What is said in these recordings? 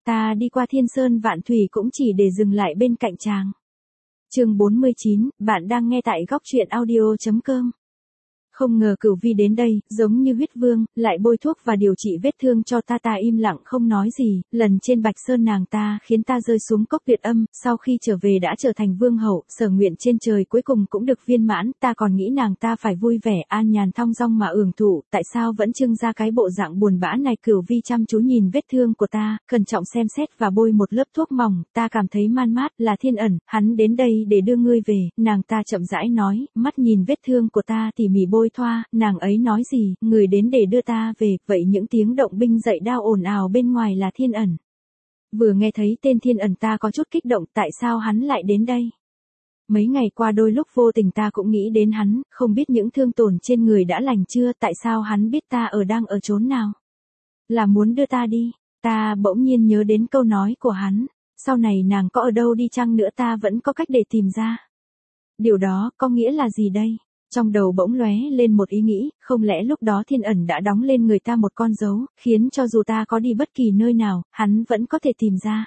ta đi qua thiên sơn vạn thủy cũng chỉ để dừng lại bên cạnh chàng. Chương 49, bạn đang nghe tại góc truyện audio.com. Không ngờ Cửu Vi đến đây, giống như huyết vương, lại bôi thuốc và điều trị vết thương cho ta. Ta im lặng không nói gì, lần trên Bạch Sơn nàng ta khiến ta rơi xuống cốc tuyệt âm, sau khi trở về đã trở thành vương hậu, sở nguyện trên trời cuối cùng cũng được viên mãn, ta còn nghĩ nàng ta phải vui vẻ, an nhàn thong dong mà hưởng thụ, tại sao vẫn trưng ra cái bộ dạng buồn bã này. Cửu Vi chăm chú nhìn vết thương của ta, cẩn trọng xem xét và bôi một lớp thuốc mỏng, ta cảm thấy man mát. Là Thiên Ẩn, hắn đến đây để đưa ngươi về, nàng ta chậm rãi nói, mắt nhìn vết thương của ta tỉ mỉ bôi thoa, nàng ấy nói gì, người đến để đưa ta về, vậy những tiếng động binh dậy đao ồn ào bên ngoài là Thiên Ẩn. Vừa nghe thấy tên Thiên Ẩn ta có chút kích động, tại sao hắn lại đến đây? Mấy ngày qua đôi lúc vô tình ta cũng nghĩ đến hắn, không biết những thương tổn trên người đã lành chưa, tại sao hắn biết ta đang ở chốn nào? Là muốn đưa ta đi, ta bỗng nhiên nhớ đến câu nói của hắn, sau này nàng có ở đâu đi chăng nữa ta vẫn có cách để tìm ra. Điều đó có nghĩa là gì đây? Trong đầu bỗng lóe lên một ý nghĩ, không lẽ lúc đó Thiên Ẩn đã đóng lên người ta một con dấu, khiến cho dù ta có đi bất kỳ nơi nào, hắn vẫn có thể tìm ra.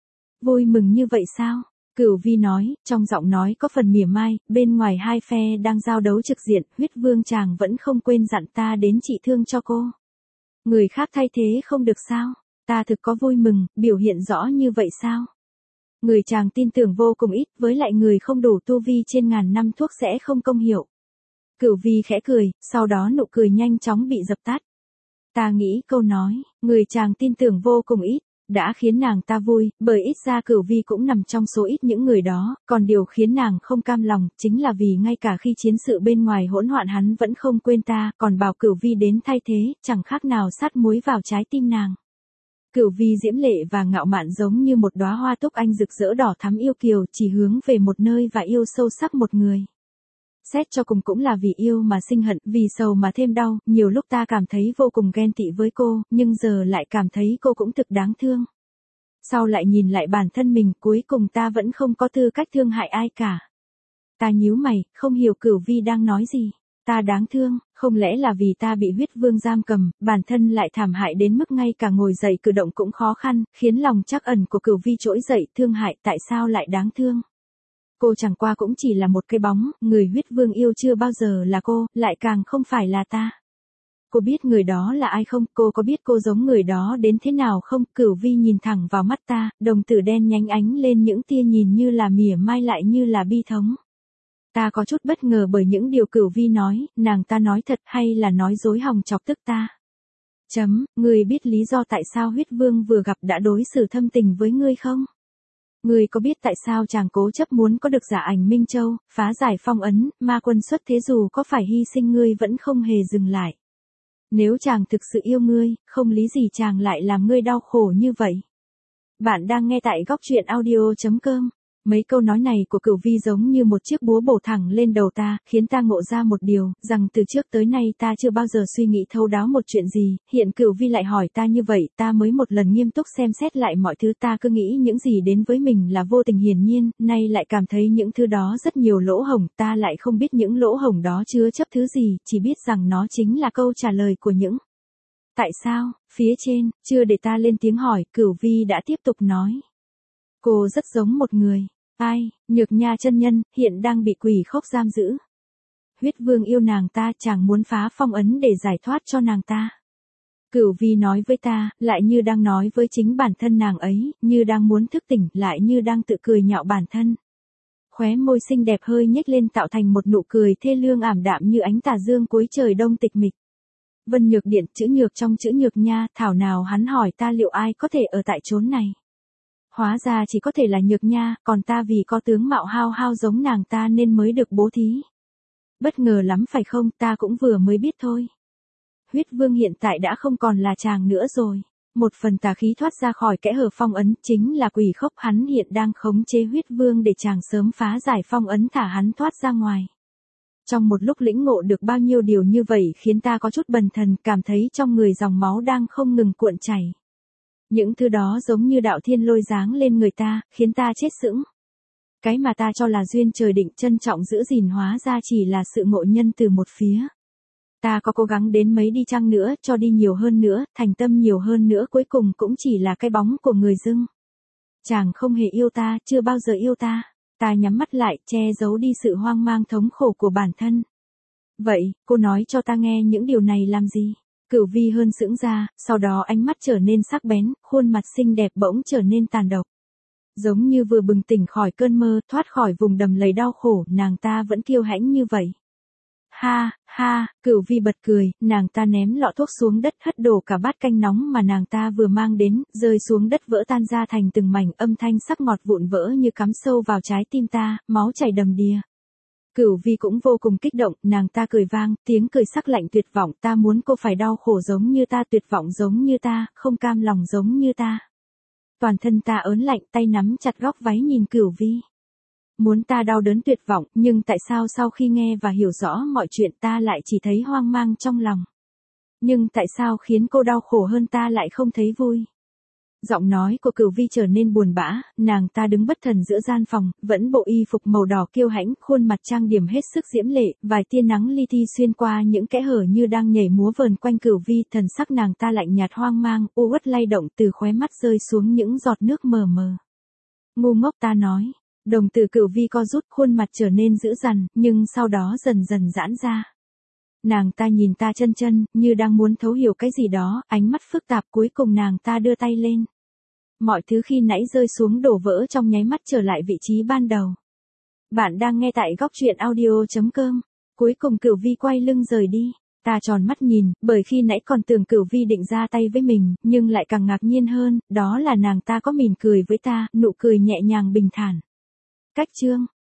Vui mừng như vậy sao? Cửu Vi nói, trong giọng nói có phần mỉa mai, bên ngoài hai phe đang giao đấu trực diện, huyết vương chàng vẫn không quên dặn ta đến trị thương cho cô. Người khác thay thế không được sao? Ta thực có vui mừng, biểu hiện rõ như vậy sao? Người chàng tin tưởng vô cùng ít, với lại người không đủ tu vi trên ngàn năm thuốc sẽ không công hiệu. Cửu Vi khẽ cười, sau đó nụ cười nhanh chóng bị dập tắt. Ta nghĩ câu nói, người chàng tin tưởng vô cùng ít, đã khiến nàng ta vui, bởi ít ra Cửu Vi cũng nằm trong số ít những người đó, còn điều khiến nàng không cam lòng, chính là vì ngay cả khi chiến sự bên ngoài hỗn loạn hắn vẫn không quên ta, còn bảo Cửu Vi đến thay thế, chẳng khác nào sát muối vào trái tim nàng. Cửu Vi diễm lệ và ngạo mạn giống như một đóa hoa túc anh rực rỡ đỏ thắm yêu kiều, chỉ hướng về một nơi và yêu sâu sắc một người. Xét cho cùng cũng là vì yêu mà sinh hận, vì sầu mà thêm đau, nhiều lúc ta cảm thấy vô cùng ghen tị với cô, nhưng giờ lại cảm thấy cô cũng thực đáng thương. Sau lại nhìn lại bản thân mình, cuối cùng ta vẫn không có tư cách thương hại ai cả. Ta nhíu mày, không hiểu Cửu Vi đang nói gì. Ta đáng thương, không lẽ là vì ta bị huyết vương giam cầm, bản thân lại thảm hại đến mức ngay cả ngồi dậy cử động cũng khó khăn, khiến lòng trắc ẩn của Cửu Vi trỗi dậy, thương hại, tại sao lại đáng thương? Cô chẳng qua cũng chỉ là một cái bóng, người huyết vương yêu chưa bao giờ là cô, lại càng không phải là ta. Cô biết người đó là ai không? Cô có biết cô giống người đó đến thế nào không? Cửu Vi nhìn thẳng vào mắt ta, đồng tử đen nhánh ánh lên những tia nhìn như là mỉa mai lại như là bi thống. Ta có chút bất ngờ bởi những điều Cửu Vi nói, nàng ta nói thật hay là nói dối hòng chọc tức ta? Ngươi biết lý do tại sao huyết vương vừa gặp đã đối xử thâm tình với ngươi không? Ngươi có biết tại sao chàng cố chấp muốn có được Giả Ảnh Minh Châu, phá giải phong ấn, ma quân xuất thế dù có phải hy sinh ngươi vẫn không hề dừng lại. Nếu chàng thực sự yêu ngươi, không lý gì chàng lại làm ngươi đau khổ như vậy. Bạn đang nghe tại góc truyện audio.com. Mấy câu nói này của Cửu Vi giống như một chiếc búa bổ thẳng lên đầu ta, khiến ta ngộ ra một điều, rằng từ trước tới nay ta chưa bao giờ suy nghĩ thấu đáo một chuyện gì, hiện Cửu Vi lại hỏi ta như vậy, ta mới một lần nghiêm túc xem xét lại mọi thứ. Ta cứ nghĩ những gì đến với mình là vô tình hiển nhiên, nay lại cảm thấy những thứ đó rất nhiều lỗ hổng, ta lại không biết những lỗ hổng đó chứa chấp thứ gì, chỉ biết rằng nó chính là câu trả lời của những tại sao, phía trên. Chưa để ta lên tiếng hỏi, Cửu Vi đã tiếp tục nói. Cô rất giống một người. Ai? Nhược Nha chân nhân, hiện đang bị quỷ khốc giam giữ. Huyết vương yêu nàng ta, chàng muốn phá phong ấn để giải thoát cho nàng ta. Cửu Vi nói với ta, lại như đang nói với chính bản thân nàng ấy, như đang muốn thức tỉnh, lại như đang tự cười nhạo bản thân. Khóe môi xinh đẹp hơi nhếch lên tạo thành một nụ cười thê lương ảm đạm như ánh tà dương cuối trời đông tịch mịch. Vân Nhược Điện, chữ nhược trong chữ Nhược Nha, thảo nào hắn hỏi ta liệu ai có thể ở tại chốn này. Hóa ra chỉ có thể là Nhược Nha, còn ta vì có tướng mạo hao hao giống nàng ta nên mới được bố thí. Bất ngờ lắm phải không, ta cũng vừa mới biết thôi. Huyết vương hiện tại đã không còn là chàng nữa rồi. Một phần tà khí thoát ra khỏi kẽ hở phong ấn, chính là quỷ khốc, hắn hiện đang khống chế huyết vương để chàng sớm phá giải phong ấn thả hắn thoát ra ngoài. Trong một lúc lĩnh ngộ được bao nhiêu điều như vậy khiến ta có chút bần thần, cảm thấy trong người dòng máu đang không ngừng cuộn chảy. Những thứ đó giống như đạo thiên lôi giáng lên người ta, khiến ta chết sững. Cái mà ta cho là duyên trời định trân trọng giữ gìn hóa ra chỉ là sự ngộ nhân từ một phía. Ta có cố gắng đến mấy đi chăng nữa, cho đi nhiều hơn nữa, thành tâm nhiều hơn nữa, cuối cùng cũng chỉ là cái bóng của người dưng. Chàng không hề yêu ta, chưa bao giờ yêu ta. Ta nhắm mắt lại, che giấu đi sự hoang mang thống khổ của bản thân. Vậy, cô nói cho ta nghe những điều này làm gì? Cửu Vi hơn sững ra, sau đó ánh mắt trở nên sắc bén, khuôn mặt xinh đẹp bỗng trở nên tàn độc. Giống như vừa bừng tỉnh khỏi cơn mơ, thoát khỏi vùng đầm lầy đau khổ, nàng ta vẫn kiêu hãnh như vậy. Ha, ha, Cửu Vi bật cười, nàng ta ném lọ thuốc xuống đất, hất đổ cả bát canh nóng mà nàng ta vừa mang đến, rơi xuống đất vỡ tan ra thành từng mảnh, âm thanh sắc ngọt vụn vỡ như cắm sâu vào trái tim ta, máu chảy đầm đìa. Cửu Vi cũng vô cùng kích động, nàng ta cười vang, tiếng cười sắc lạnh tuyệt vọng, ta muốn cô phải đau khổ giống như ta, tuyệt vọng giống như ta, không cam lòng giống như ta. Toàn thân ta ớn lạnh, tay nắm chặt góc váy nhìn Cửu Vi. Muốn ta đau đớn tuyệt vọng, nhưng tại sao sau khi nghe và hiểu rõ mọi chuyện ta lại chỉ thấy hoang mang trong lòng? Nhưng tại sao khiến cô đau khổ hơn ta lại không thấy vui? Giọng nói của Cửu Vi trở nên buồn bã, nàng ta đứng bất thần giữa gian phòng, vẫn bộ y phục màu đỏ kiêu hãnh, khuôn mặt trang điểm hết sức diễm lệ, vài tia nắng li ti xuyên qua những kẽ hở như đang nhảy múa vờn quanh Cửu Vi, thần sắc nàng ta lạnh nhạt hoang mang, u uất lay động, từ khóe mắt rơi xuống những giọt nước mờ mờ. Ngu ngốc, ta nói. Đồng tử Cửu Vi co rút, khuôn mặt trở nên dữ dằn, nhưng sau đó dần dần giãn ra. Nàng ta nhìn ta chân chân, như đang muốn thấu hiểu cái gì đó, ánh mắt phức tạp, cuối cùng nàng ta đưa tay lên. Mọi thứ khi nãy rơi xuống đổ vỡ trong nháy mắt trở lại vị trí ban đầu. Bạn đang nghe tại góc truyện audio.com. Cuối cùng Cửu Vi quay lưng rời đi. Ta tròn mắt nhìn, bởi khi nãy còn tưởng Cửu Vi định ra tay với mình, nhưng lại càng ngạc nhiên hơn, đó là nàng ta có mỉm cười với ta, nụ cười nhẹ nhàng bình thản. Cách chương